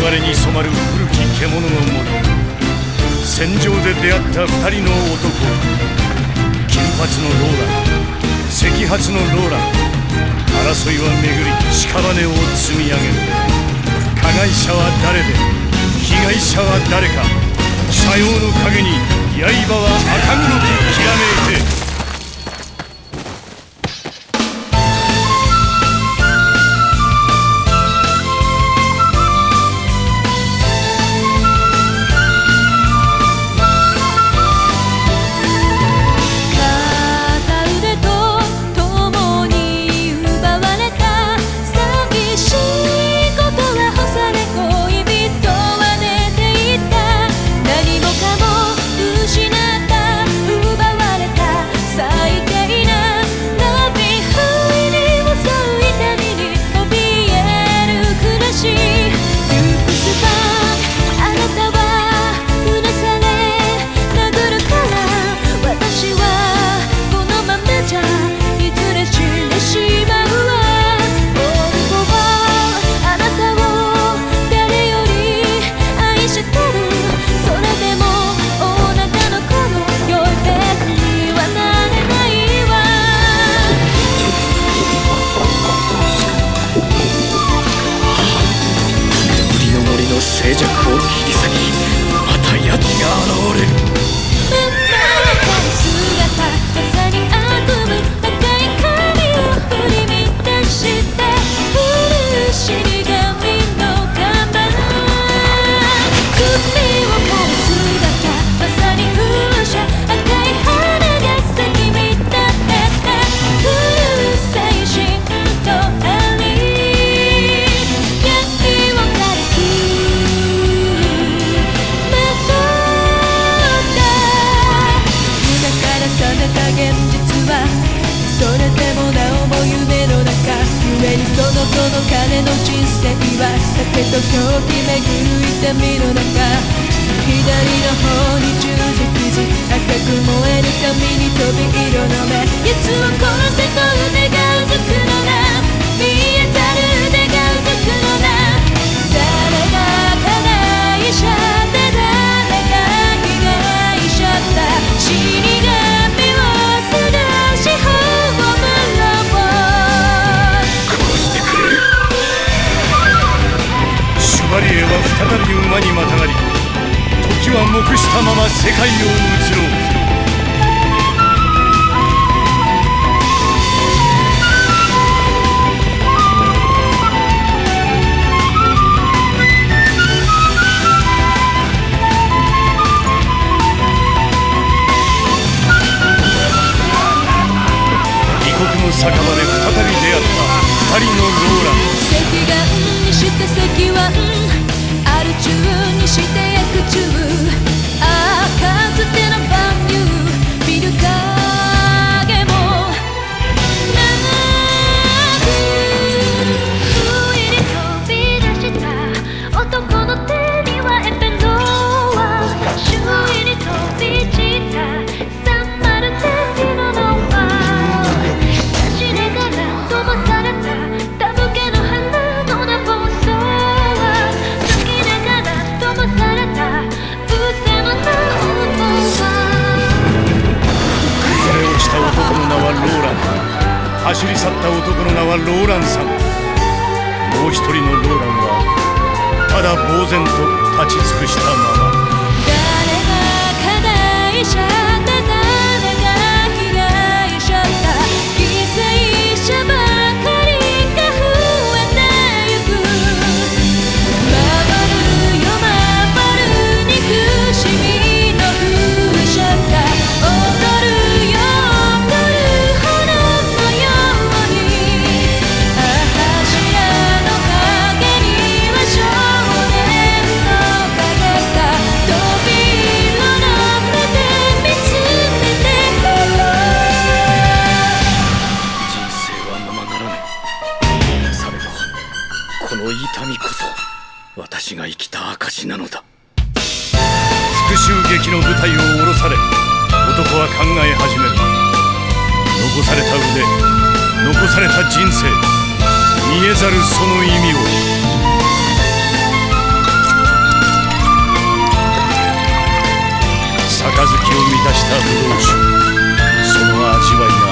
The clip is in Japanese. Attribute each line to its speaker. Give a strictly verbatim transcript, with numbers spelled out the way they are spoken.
Speaker 1: れに染まる古き獣の森。戦場で出会った二人の男、金髪のローラン、赤髪のローラン。争いは巡り屍を積み上げる。加害者は誰で被害者は誰か。さようの影に刃は赤黒くきらめいて。
Speaker 2: 静寂を切り裂き、また奴が現れる。
Speaker 3: ぶっ倒れた姿、まさに悪夢。赤い髪を振り乱して古い死神の看板。首を刈る姿、まさに風車。赤い花が咲き乱れてうるさいシントあり。現実はそれでもなおも夢の中。故にその子の金の人生は酒と狂気巡る痛みの中。左の方に十字傷、赤く燃える髪に飛び色の目。奴を殺せと腕がうずくのな、見えざる腕がうずくのな。誰が加害者で誰が被害者だ。死神
Speaker 1: シュバリエは再び馬にまたがり、時は黙したまま世界を移ろう。異国の酒場で再び出会った二人のローラン。
Speaker 3: 赤眼にして赤腕、アル中にして薬中。ああかつての万有、見る影もなく。不意に飛び出した男の手にはエペノア。周囲に飛び散ったさんまるせんにのノワ。走りながら飛ばされたたぶけの花のナポソは。泣きながら飛ばされた腕のナポは。
Speaker 1: 崩れ落ちた男の名はローラン。走り去った男の名はローランさん。もう一人のローランはただ呆然と立ち尽くしたまま。
Speaker 3: 誰が加害者で誰が被害者だ。犠牲者ばかりが増えてゆく。回るよ回る憎しみの風車が踊るよ踊る炎のように。あ柱の陰には少年の影が扉の目で見つめてる。
Speaker 2: 人生は生ならぬ。さればこの痛みこそ私が生きた証なのだ。
Speaker 1: 復讐劇の舞台を下ろされ、男は考え始める。残された腕、残された人生、見えざるその意味を。 三日月を満たしたブドウ酒、その味わいが